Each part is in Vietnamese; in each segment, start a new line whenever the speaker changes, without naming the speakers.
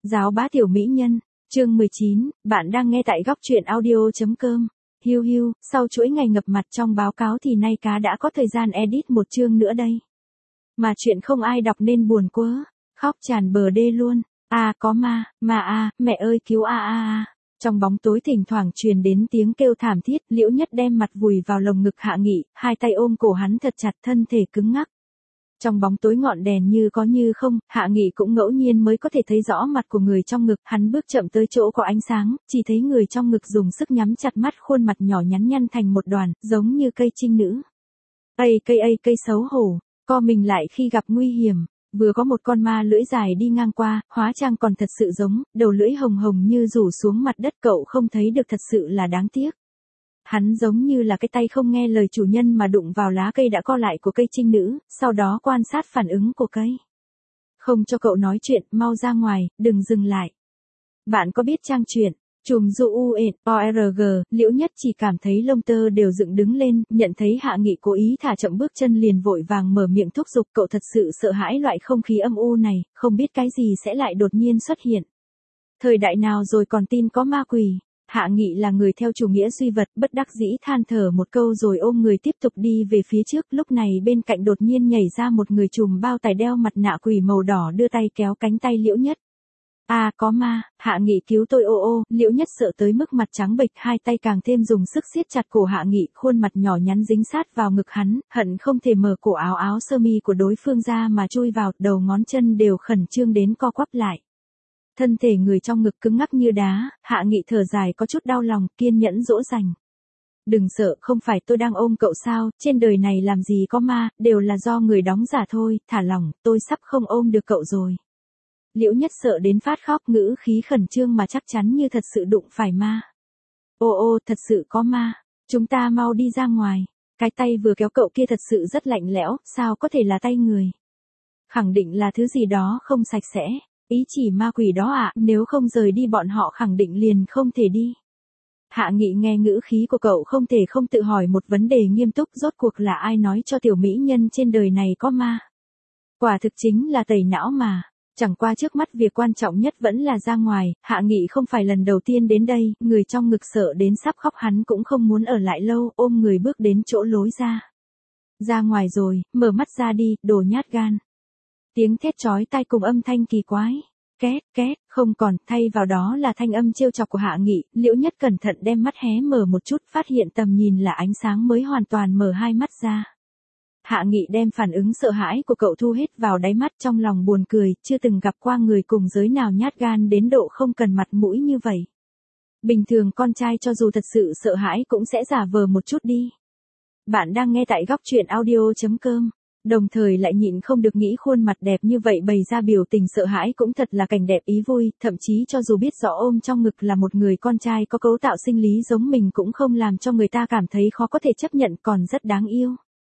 Giáo bá tiểu mỹ nhân, chương 19, bạn đang nghe tại góc truyện audio.com. Hiu hiu, sau chuỗi ngày ngập mặt trong báo cáo thì nay cá đã có thời gian edit một chương nữa đây. Mà chuyện không ai đọc nên buồn quá, khóc tràn bờ đê luôn. Có ma, mẹ ơi cứu a. Trong bóng tối thỉnh thoảng truyền đến tiếng kêu thảm thiết, Liễu Nhất đem mặt vùi vào lồng ngực Hạ Nghị, hai tay ôm cổ hắn thật chặt, thân thể cứng ngắc. Trong bóng tối ngọn đèn như có như không, Hạ Nghị cũng ngẫu nhiên mới có thể thấy rõ mặt của người trong ngực, hắn bước chậm tới chỗ có ánh sáng, chỉ thấy người trong ngực dùng sức nhắm chặt mắt, khuôn mặt nhỏ nhắn nhăn thành một đoàn, giống như cây trinh nữ. Cây xấu hổ, co mình lại khi gặp nguy hiểm, vừa có một con ma lưỡi dài đi ngang qua, hóa trang còn thật sự giống, đầu lưỡi hồng hồng như rủ xuống mặt đất, cậu không thấy được, thật sự là đáng tiếc. Hắn giống như là cái tay không nghe lời chủ nhân mà đụng vào lá cây đã co lại của cây trinh nữ, sau đó quan sát phản ứng của cây. Không cho cậu nói chuyện, mau ra ngoài, đừng dừng lại. Bạn có biết trang truyện Trùm Du U.org, Liễu Nhất chỉ cảm thấy lông tơ đều dựng đứng lên, nhận thấy Hạ Nghị cố ý thả chậm bước chân liền vội vàng mở miệng thúc giục, cậu thật sự sợ hãi loại không khí âm u này, không biết cái gì sẽ lại đột nhiên xuất hiện. Thời đại nào rồi còn tin có ma quỷ. Hạ Nghị là người theo chủ nghĩa duy vật, bất đắc dĩ than thở một câu rồi ôm người tiếp tục đi về phía trước, lúc này bên cạnh đột nhiên nhảy ra một người trùm bao tải đeo mặt nạ quỷ màu đỏ, đưa tay kéo cánh tay Liễu Nhất. Có ma, Hạ Nghị cứu tôi ô. Liễu Nhất sợ tới mức mặt trắng bệch, hai tay càng thêm dùng sức siết chặt cổ Hạ Nghị, khuôn mặt nhỏ nhắn dính sát vào ngực hắn, hận không thể mở cổ áo sơ mi của đối phương ra mà chui vào, đầu ngón chân đều khẩn trương đến co quắp lại. Thân thể người trong ngực cứng ngắc như đá, Hạ Nghị thở dài có chút đau lòng, kiên nhẫn dỗ dành. Đừng sợ, không phải tôi đang ôm cậu sao, trên đời này làm gì có ma, đều là do người đóng giả thôi, thả lỏng, tôi sắp không ôm được cậu rồi. Liễu Nhất sợ đến phát khóc, ngữ khí khẩn trương mà chắc chắn như thật sự đụng phải ma. Thật sự có ma, chúng ta mau đi ra ngoài, cái tay vừa kéo cậu kia thật sự rất lạnh lẽo, sao có thể là tay người. Khẳng định là thứ gì đó không sạch sẽ. Ý chỉ ma quỷ đó nếu không rời đi bọn họ khẳng định liền không thể đi. Hạ Nghị nghe ngữ khí của cậu không thể không tự hỏi một vấn đề nghiêm túc, rốt cuộc là ai nói cho tiểu mỹ nhân trên đời này có ma. Quả thực chính là tẩy não mà. Chẳng qua trước mắt việc quan trọng nhất vẫn là ra ngoài, Hạ Nghị không phải lần đầu tiên đến đây, người trong ngực sợ đến sắp khóc, hắn cũng không muốn ở lại lâu, ôm người bước đến chỗ lối ra. Ra ngoài rồi, mở mắt ra đi, đồ nhát gan. Tiếng thét chói tai cùng âm thanh kỳ quái. Két, không còn, thay vào đó là thanh âm trêu chọc của Hạ Nghị. Liễu Nhất cẩn thận đem mắt hé mở một chút, phát hiện tầm nhìn là ánh sáng mới hoàn toàn mở hai mắt ra. Hạ Nghị đem phản ứng sợ hãi của cậu thu hết vào đáy mắt, trong lòng buồn cười, chưa từng gặp qua người cùng giới nào nhát gan đến độ không cần mặt mũi như vậy. Bình thường con trai cho dù thật sự sợ hãi cũng sẽ giả vờ một chút đi. Bạn đang nghe tại góc truyện audio.com. Đồng thời lại nhịn không được nghĩ khuôn mặt đẹp như vậy bày ra biểu tình sợ hãi cũng thật là cảnh đẹp ý vui, thậm chí cho dù biết rõ ôm trong ngực là một người con trai có cấu tạo sinh lý giống mình cũng không làm cho người ta cảm thấy khó có thể chấp nhận, còn rất đáng yêu.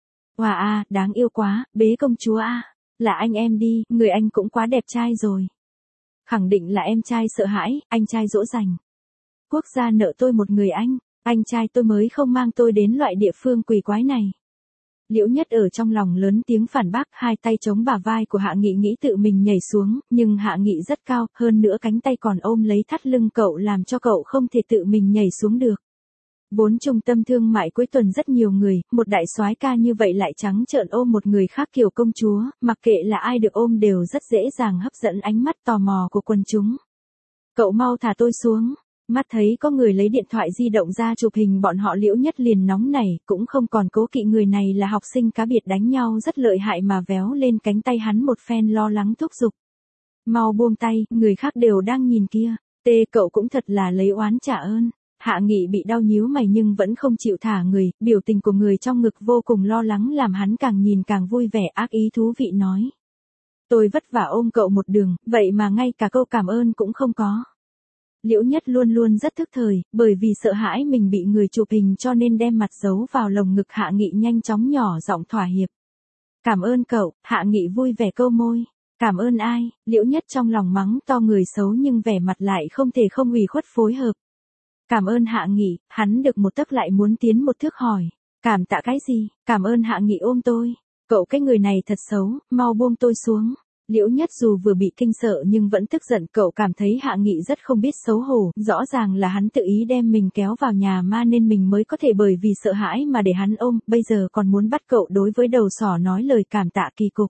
Đáng yêu quá, bế công chúa là anh em đi, người anh cũng quá đẹp trai rồi. Khẳng định là em trai sợ hãi, anh trai dỗ dành. Quốc gia nợ tôi một người anh trai tôi mới không mang tôi đến loại địa phương quỷ quái này. Liễu Nhất ở trong lòng lớn tiếng phản bác, hai tay chống bả vai của Hạ Nghị nghĩ tự mình nhảy xuống, nhưng Hạ Nghị rất cao, hơn nữa cánh tay còn ôm lấy thắt lưng cậu làm cho cậu không thể tự mình nhảy xuống được. Vốn trung tâm thương mại cuối tuần rất nhiều người, một đại soái ca như vậy lại trắng trợn ôm một người khác kiểu công chúa, mặc kệ là ai được ôm đều rất dễ dàng hấp dẫn ánh mắt tò mò của quần chúng. Cậu mau thả tôi xuống. Mắt thấy có người lấy điện thoại di động ra chụp hình bọn họ, Liễu Nhất liền nóng nảy, cũng không còn cố kỵ người này là học sinh cá biệt đánh nhau rất lợi hại mà véo lên cánh tay hắn một phen, lo lắng thúc giục. Mau buông tay, người khác đều đang nhìn kia. Cậu cũng thật là lấy oán trả ơn. Hạ Nghị bị đau nhíu mày nhưng vẫn không chịu thả người, biểu tình của người trong ngực vô cùng lo lắng làm hắn càng nhìn càng vui vẻ, ác ý thú vị nói. Tôi vất vả ôm cậu một đường, vậy mà ngay cả câu cảm ơn cũng không có. Liễu Nhất luôn luôn rất thức thời, bởi vì sợ hãi mình bị người chụp hình cho nên đem mặt giấu vào lồng ngực. Hạ Nghị nhanh chóng nhỏ giọng thỏa hiệp. Cảm ơn cậu, Hạ Nghị vui vẻ câu môi. Cảm ơn ai? Liễu Nhất trong lòng mắng to người xấu nhưng vẻ mặt lại không thể không ủy khuất phối hợp. Cảm ơn Hạ Nghị, hắn được một tấc lại muốn tiến một thước hỏi. Cảm tạ cái gì? Cảm ơn Hạ Nghị ôm tôi. Cậu cái người này thật xấu, mau buông tôi xuống. Liễu Nhất dù vừa bị kinh sợ nhưng vẫn tức giận, cậu cảm thấy Hạ Nghị rất không biết xấu hổ, rõ ràng là hắn tự ý đem mình kéo vào nhà ma nên mình mới có thể bởi vì sợ hãi mà để hắn ôm, bây giờ còn muốn bắt cậu đối với đầu sỏ nói lời cảm tạ kỳ cục.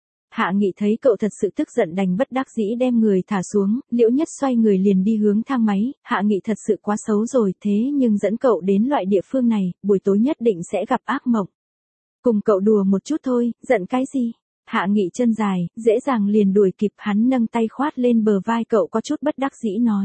Hạ Nghị thấy cậu thật sự tức giận đành bất đắc dĩ đem người thả xuống, Liễu Nhất xoay người liền đi hướng thang máy, Hạ Nghị thật sự quá xấu rồi, thế nhưng dẫn cậu đến loại địa phương này, buổi tối nhất định sẽ gặp ác mộng. Cùng cậu đùa một chút thôi, giận cái gì? Hạ Nghị chân dài, dễ dàng liền đuổi kịp, hắn nâng tay khoát lên bờ vai cậu có chút bất đắc dĩ nói.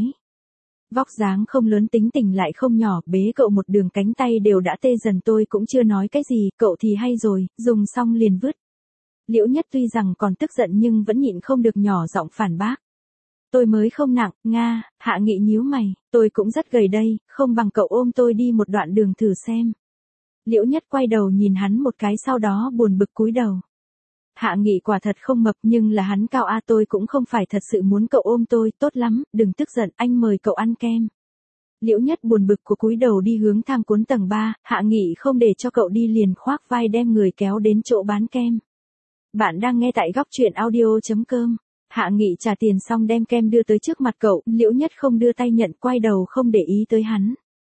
Vóc dáng không lớn tính tình lại không nhỏ, bế cậu một đường cánh tay đều đã tê dần, tôi cũng chưa nói cái gì, cậu thì hay rồi, dùng xong liền vứt. Liễu Nhất tuy rằng còn tức giận nhưng vẫn nhịn không được nhỏ giọng phản bác. Tôi mới không nặng, Nga, Hạ Nghị nhíu mày, tôi cũng rất gầy đây, không bằng cậu ôm tôi đi một đoạn đường thử xem. Liễu Nhất quay đầu nhìn hắn một cái sau đó buồn bực cúi đầu. Hạ Nghị quả thật không mập nhưng là hắn cao a, tôi cũng không phải thật sự muốn cậu ôm tôi, tốt lắm, đừng tức giận, anh mời cậu ăn kem. Liễu Nhất buồn bực của cúi đầu đi hướng thang cuốn tầng 3, Hạ Nghị không để cho cậu đi liền khoác vai đem người kéo đến chỗ bán kem. Bạn đang nghe tại góc truyện audio.com. Hạ Nghị trả tiền xong đem kem đưa tới trước mặt cậu, Liễu Nhất không đưa tay nhận, quay đầu không để ý tới hắn.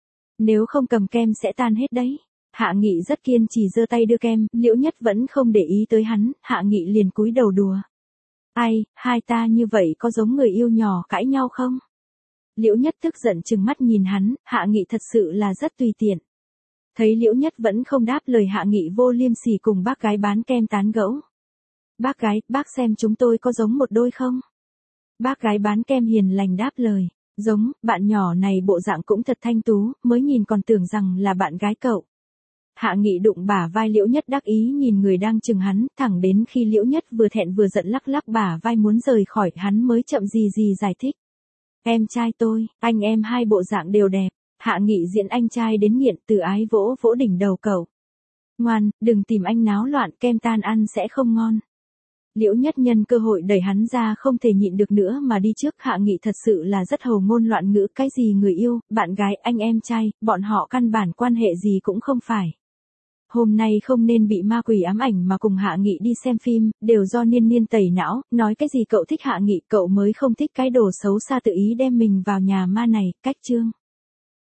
Nếu không cầm kem sẽ tan hết đấy. Hạ Nghị rất kiên trì giơ tay đưa kem, Liễu Nhất vẫn không để ý tới hắn, Hạ Nghị liền cúi đầu đùa. Ai, hai ta như vậy có giống người yêu nhỏ cãi nhau không? Liễu Nhất tức giận trừng mắt nhìn hắn, Hạ Nghị thật sự là rất tùy tiện. Thấy Liễu Nhất vẫn không đáp lời, Hạ Nghị vô liêm sỉ cùng bác gái bán kem tán gẫu. Bác gái, bác xem chúng tôi có giống một đôi không? Bác gái bán kem hiền lành đáp lời. Giống, bạn nhỏ này bộ dạng cũng thật thanh tú, mới nhìn còn tưởng rằng là bạn gái cậu. Hạ Nghị đụng bả vai Liễu Nhất đắc ý nhìn người đang chừng hắn, thẳng đến khi Liễu Nhất vừa thẹn vừa giận lắc lắc bả vai muốn rời khỏi hắn mới chậm gì giải thích. Em trai tôi, anh em hai bộ dạng đều đẹp. Hạ Nghị diễn anh trai đến nghiện, từ ái vỗ vỗ đỉnh đầu cậu. Ngoan, đừng tìm anh náo loạn, kem tan ăn sẽ không ngon. Liễu Nhất nhân cơ hội đẩy hắn ra, không thể nhịn được nữa mà đi trước. Hạ Nghị thật sự là rất hầu ngôn loạn ngữ, cái gì người yêu, bạn gái, anh em trai, bọn họ căn bản quan hệ gì cũng không phải. Hôm nay không nên bị ma quỷ ám ảnh mà cùng Hạ Nghị đi xem phim, đều do Niên Niên tẩy não, nói cái gì cậu thích Hạ Nghị, cậu mới không thích cái đồ xấu xa tự ý đem mình vào nhà ma này, cách chương.